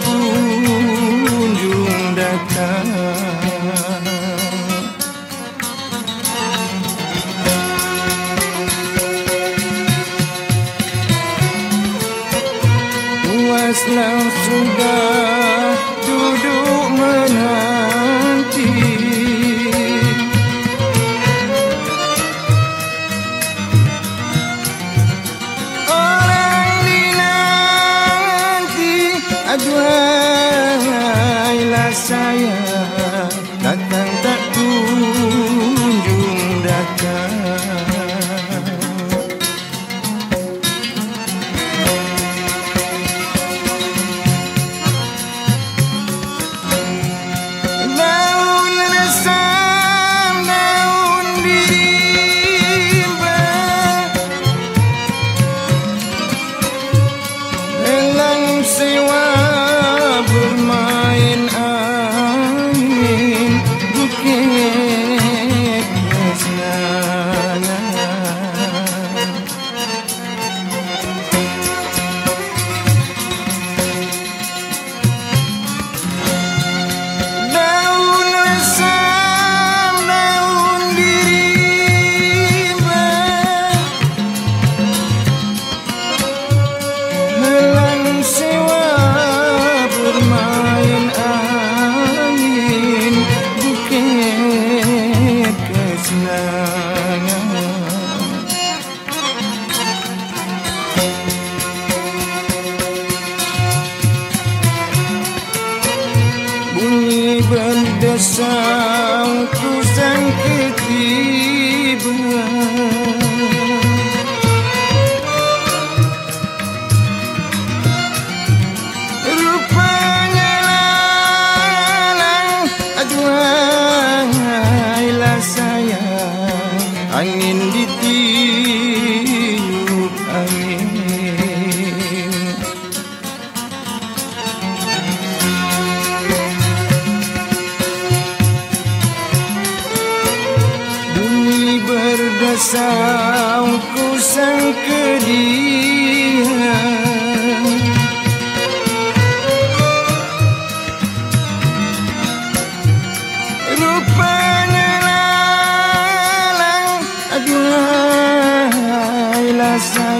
kunjung datang. Puaslah sudah duduk menanti, orang dinanti. Aduhailah saya, datang tak kunjung datang. Sewa bermain angin bukit kesenangan. Daun resam, daun diriba, helang sewa bermain angin bukit kesenangan. Bunyi berdesau ku sangka tiba, rupanya lalang. Aduhailah saya, angin ditiup angin. Bunyi berdesau ku sangka dia, rupanya lalang. Aduhailah saya,